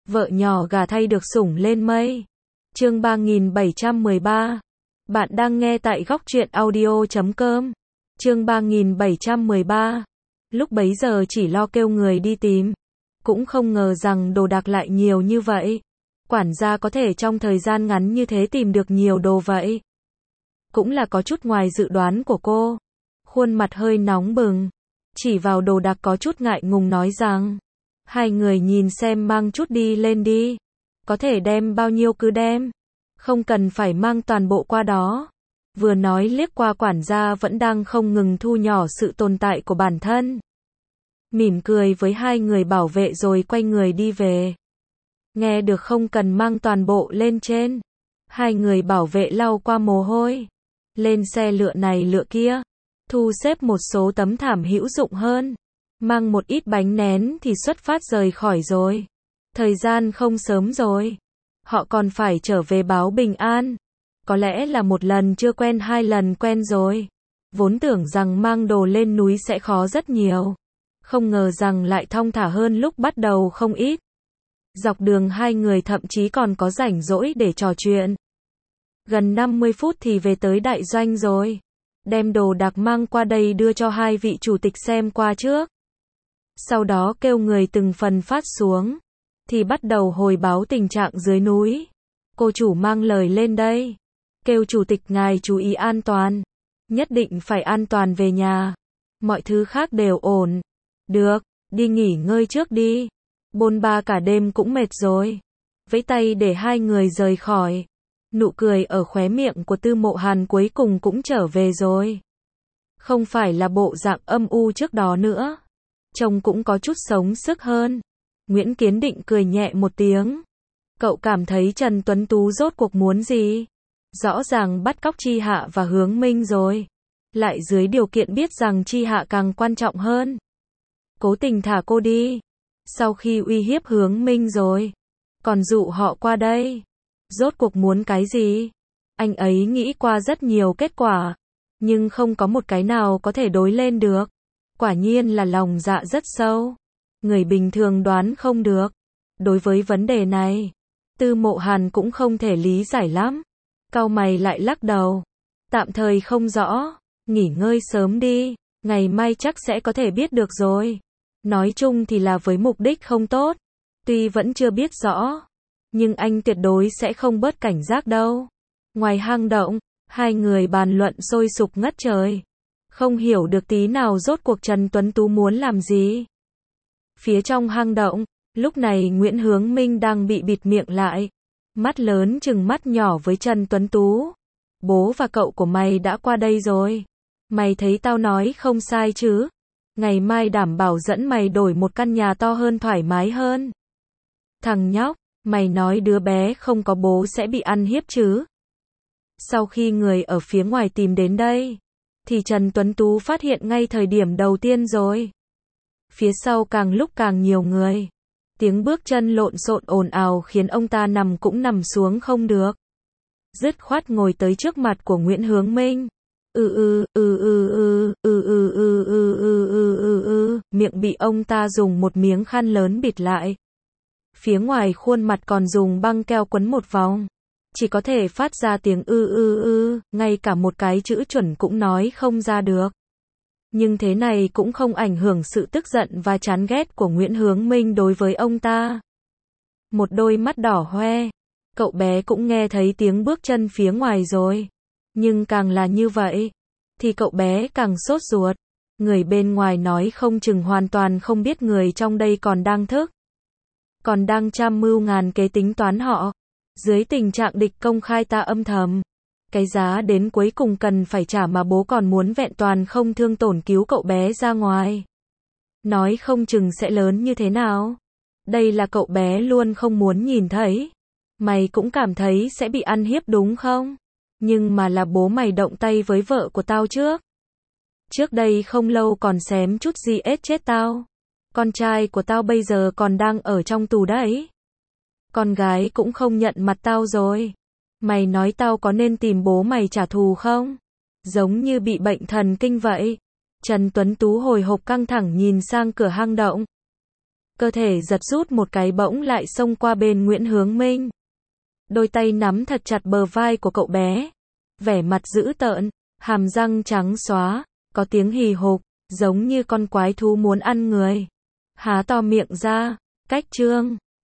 Vợ nhỏ gả thay được sủng lên mây. Chương 3713. Bạn đang nghe tại góc truyện audio.com. Chương 3713. Lúc bấy giờ chỉ lo kêu người đi tìm. Cũng không ngờ rằng đồ đạc lại nhiều như vậy. Quản gia có thể trong thời gian ngắn như thế tìm được nhiều đồ vậy. Cũng là có chút ngoài dự đoán của cô. Khuôn mặt hơi nóng bừng. Chỉ vào đồ đạc có chút ngại ngùng nói rằng. Hai người nhìn xem mang chút đi lên đi. Có thể đem bao nhiêu cứ đem. Không cần phải mang toàn bộ qua đó. Vừa nói liếc qua quản gia vẫn đang không ngừng thu nhỏ sự tồn tại của bản thân. Mỉm cười với hai người bảo vệ rồi quay người đi về. Nghe được không cần mang toàn bộ lên trên. Hai người bảo vệ lau qua mồ hôi. Lên xe lựa này lựa kia. Thu xếp một số tấm thảm hữu dụng hơn. Mang một ít bánh nén thì xuất phát rời khỏi rồi. Thời gian không sớm rồi. Họ còn phải trở về báo bình an. Có lẽ là một lần chưa quen hai lần quen rồi. Vốn tưởng rằng mang đồ lên núi sẽ khó rất nhiều. Không ngờ rằng lại thong thả hơn lúc bắt đầu không ít. Dọc đường hai người thậm chí còn có rảnh rỗi để trò chuyện. Gần 50 phút thì về tới đại doanh rồi. Đem đồ đạc mang qua đây đưa cho hai vị chủ tịch xem qua trước. Sau đó kêu người từng phần phát xuống. Thì bắt đầu hồi báo tình trạng dưới núi. Cô chủ mang lời lên đây. Kêu chủ tịch ngài chú ý an toàn. Nhất định phải an toàn về nhà. Mọi thứ khác đều ổn. Được, đi nghỉ ngơi trước đi. Bôn ba cả đêm cũng mệt rồi. Vẫy tay để hai người rời khỏi. Nụ cười ở khóe miệng của Tư Mộ Hàn cuối cùng cũng trở về rồi. Không phải là bộ dạng âm u trước đó nữa. Trông cũng có chút sống sức hơn. Nguyễn Kiến Định cười nhẹ một tiếng. Cậu cảm thấy Trần Tuấn Tú rốt cuộc muốn gì? Rõ ràng bắt cóc Chi Hạ và Hướng Minh rồi. Lại dưới điều kiện biết rằng Chi Hạ càng quan trọng hơn. Cố tình thả cô đi. Sau khi uy hiếp Hướng Minh rồi. Còn dụ họ qua đây. Rốt cuộc muốn cái gì? Anh ấy nghĩ qua rất nhiều kết quả. Nhưng không có một cái nào có thể đối lên được. Quả nhiên là lòng dạ rất sâu. Người bình thường đoán không được. Đối với vấn đề này, Tư Mộ Hàn cũng không thể lý giải lắm. Cau mày lại lắc đầu. Tạm thời không rõ. Nghỉ ngơi sớm đi. Ngày mai chắc sẽ có thể biết được rồi. Nói chung thì là với mục đích không tốt. Tuy vẫn chưa biết rõ. Nhưng anh tuyệt đối sẽ không bớt cảnh giác đâu. Ngoài hang động, hai người bàn luận sôi sục ngất trời. Không hiểu được tí nào rốt cuộc Trần Tuấn Tú muốn làm gì. Phía trong hang động, lúc này Nguyễn Hướng Minh đang bị bịt miệng lại. Mắt lớn chừng mắt nhỏ với Trần Tuấn Tú. Bố và cậu của mày đã qua đây rồi. Mày thấy tao nói không sai chứ? Ngày mai đảm bảo dẫn mày đổi một căn nhà to hơn thoải mái hơn. Thằng nhóc, mày nói đứa bé không có bố sẽ bị ăn hiếp chứ? Sau khi người ở phía ngoài tìm đến đây, thì Trần Tuấn Tú phát hiện ngay thời điểm đầu tiên rồi. Phía sau càng lúc càng nhiều người. Tiếng bước chân lộn xộn ồn ào khiến ông ta nằm cũng nằm xuống không được. Dứt khoát ngồi tới trước mặt của Nguyễn Hướng Minh. Miệng bị ông ta dùng một miếng khăn lớn bịt lại. Phía ngoài khuôn mặt còn dùng băng keo quấn một vòng. Chỉ có thể phát ra tiếng ngay cả một cái chữ chuẩn cũng nói không ra được. Nhưng thế này cũng không ảnh hưởng sự tức giận và chán ghét của Nguyễn Hướng Minh đối với ông ta. Một đôi mắt đỏ hoe. Cậu bé cũng nghe thấy tiếng bước chân phía ngoài rồi. Nhưng càng là như vậy, thì cậu bé càng sốt ruột. Người bên ngoài nói không chừng hoàn toàn không biết người trong đây còn đang thức. Còn đang trăm mưu ngàn kế tính toán họ. Dưới tình trạng địch công khai ta âm thầm. Cái giá đến cuối cùng cần phải trả mà bố còn muốn vẹn toàn không thương tổn cứu cậu bé ra ngoài. Nói không chừng sẽ lớn như thế nào. Đây là cậu bé luôn không muốn nhìn thấy. Mày cũng cảm thấy sẽ bị ăn hiếp đúng không? Nhưng mà là bố mày động tay với vợ của tao trước. Trước đây không lâu còn xém chút gì ết chết tao. Con trai của tao bây giờ còn đang ở trong tù đấy. Con gái cũng không nhận mặt tao rồi. Mày nói tao có nên tìm bố mày trả thù không? Giống như bị bệnh thần kinh vậy. Trần Tuấn Tú hồi hộp căng thẳng nhìn sang cửa hang động. Cơ thể giật rút một cái bỗng lại xông qua bên Nguyễn Hướng Minh. Đôi tay nắm thật chặt bờ vai của cậu bé. Vẻ mặt dữ tợn, hàm răng trắng xóa, có tiếng hì hục, giống như con quái thú muốn ăn người. Há to miệng ra, cách Trương